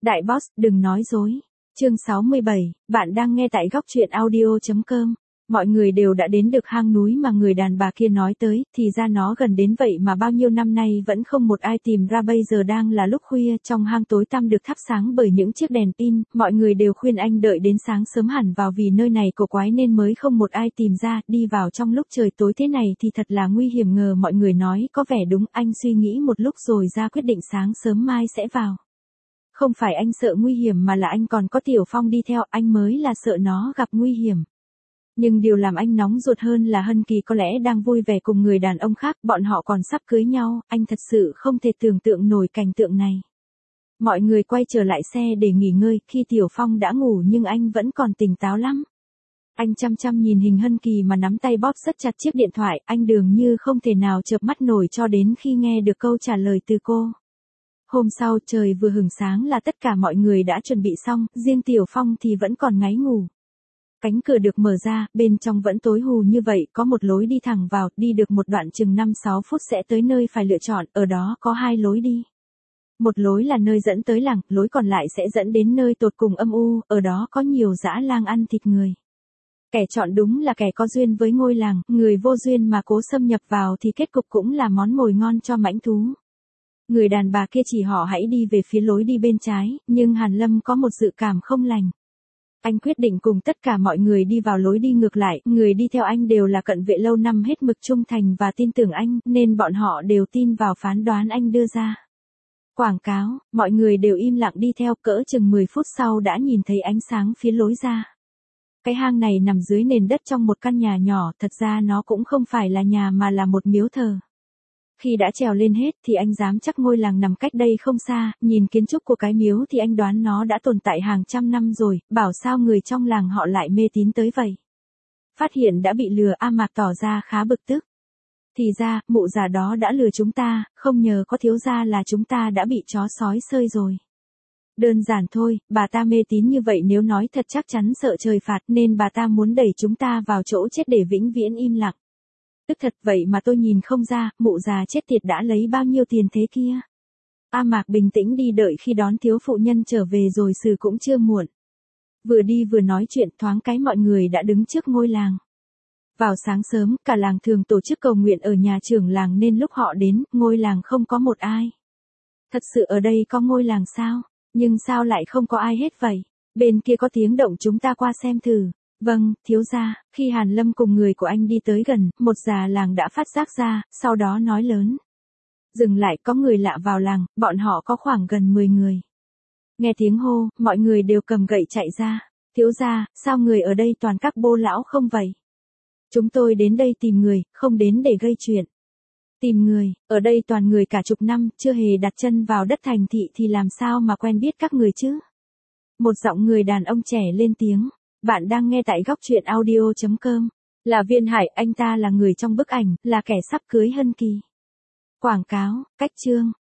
Đại boss, đừng nói dối. Chương 67, bạn đang nghe tại góc truyện audio.com. Mọi người đều đã đến được hang núi mà người đàn bà kia nói tới, thì ra nó gần đến vậy mà bao nhiêu năm nay vẫn không một ai tìm ra. Bây giờ đang là lúc khuya, trong hang tối tăm được thắp sáng bởi những chiếc đèn pin, mọi người đều khuyên anh đợi đến sáng sớm hẳn vào vì nơi này cổ quái nên mới không một ai tìm ra. Đi vào trong lúc trời tối thế này thì thật là nguy hiểm. Ngờ mọi người nói có vẻ đúng, anh suy nghĩ một lúc rồi ra quyết định sáng sớm mai sẽ vào. Không phải anh sợ nguy hiểm mà là anh còn có Tiểu Phong đi theo, anh mới là sợ nó gặp nguy hiểm. Nhưng điều làm anh nóng ruột hơn là Hân Kỳ có lẽ đang vui vẻ cùng người đàn ông khác, bọn họ còn sắp cưới nhau, anh thật sự không thể tưởng tượng nổi cảnh tượng này. Mọi người quay trở lại xe để nghỉ ngơi, khi Tiểu Phong đã ngủ nhưng anh vẫn còn tỉnh táo lắm. Anh chăm chăm nhìn hình Hân Kỳ mà nắm tay bóp rất chặt chiếc điện thoại, anh dường như không thể nào chợp mắt nổi cho đến khi nghe được câu trả lời từ cô. Hôm sau trời vừa hửng sáng là tất cả mọi người đã chuẩn bị xong, riêng Tiểu Phong thì vẫn còn ngáy ngủ. Cánh cửa được mở ra, bên trong vẫn tối hù như vậy, có một lối đi thẳng vào, đi được một đoạn chừng 5-6 phút sẽ tới nơi phải lựa chọn, ở đó có hai lối đi. Một lối là nơi dẫn tới làng, lối còn lại sẽ dẫn đến nơi tột cùng âm u, ở đó có nhiều dã lang ăn thịt người. Kẻ chọn đúng là kẻ có duyên với ngôi làng, người vô duyên mà cố xâm nhập vào thì kết cục cũng là món mồi ngon cho mãnh thú. Người đàn bà kia chỉ họ hãy đi về phía lối đi bên trái, nhưng Hàn Lâm có một dự cảm không lành. Anh quyết định cùng tất cả mọi người đi vào lối đi ngược lại, người đi theo anh đều là cận vệ lâu năm hết mực trung thành và tin tưởng anh, nên bọn họ đều tin vào phán đoán anh đưa ra. Quảng cáo, mọi người đều im lặng đi theo, cỡ chừng 10 phút sau đã nhìn thấy ánh sáng phía lối ra. Cái hang này nằm dưới nền đất trong một căn nhà nhỏ, thật ra nó cũng không phải là nhà mà là một miếu thờ. Khi đã trèo lên hết thì anh dám chắc ngôi làng nằm cách đây không xa, nhìn kiến trúc của cái miếu thì anh đoán nó đã tồn tại hàng trăm năm rồi, bảo sao người trong làng họ lại mê tín tới vậy. Phát hiện đã bị lừa, A Mạc tỏ ra khá bực tức. Thì ra, mụ già đó đã lừa chúng ta, không nhờ có thiếu gia là chúng ta đã bị chó sói xơi rồi. Đơn giản thôi, bà ta mê tín như vậy nếu nói thật chắc chắn sợ trời phạt nên bà ta muốn đẩy chúng ta vào chỗ chết để vĩnh viễn im lặng. Tức thật vậy mà tôi nhìn không ra, mụ già chết tiệt đã lấy bao nhiêu tiền thế kia. A Mạc bình tĩnh đi đợi khi đón thiếu phụ nhân trở về rồi xử cũng chưa muộn. Vừa đi vừa nói chuyện thoáng cái mọi người đã đứng trước ngôi làng. Vào sáng sớm, cả làng thường tổ chức cầu nguyện ở nhà trưởng làng nên lúc họ đến, ngôi làng không có một ai. Thật sự ở đây có ngôi làng sao? Nhưng sao lại không có ai hết vậy? Bên kia có tiếng động chúng ta qua xem thử. Vâng, thiếu gia, khi Hàn Lâm cùng người của anh đi tới gần, một già làng đã phát giác ra, sau đó nói lớn. Dừng lại, có người lạ vào làng, bọn họ có khoảng gần 10 người. Nghe tiếng hô, mọi người đều cầm gậy chạy ra. Thiếu gia, sao người ở đây toàn các bô lão không vậy? Chúng tôi đến đây tìm người, không đến để gây chuyện. Tìm người, ở đây toàn người cả chục năm, chưa hề đặt chân vào đất thành thị thì làm sao mà quen biết các người chứ? Một giọng người đàn ông trẻ lên tiếng. Bạn đang nghe tại góc truyện audio.com. Là Viên Hải, anh ta là người trong bức ảnh, là kẻ sắp cưới Hân Kỳ. Quảng cáo, cách chương.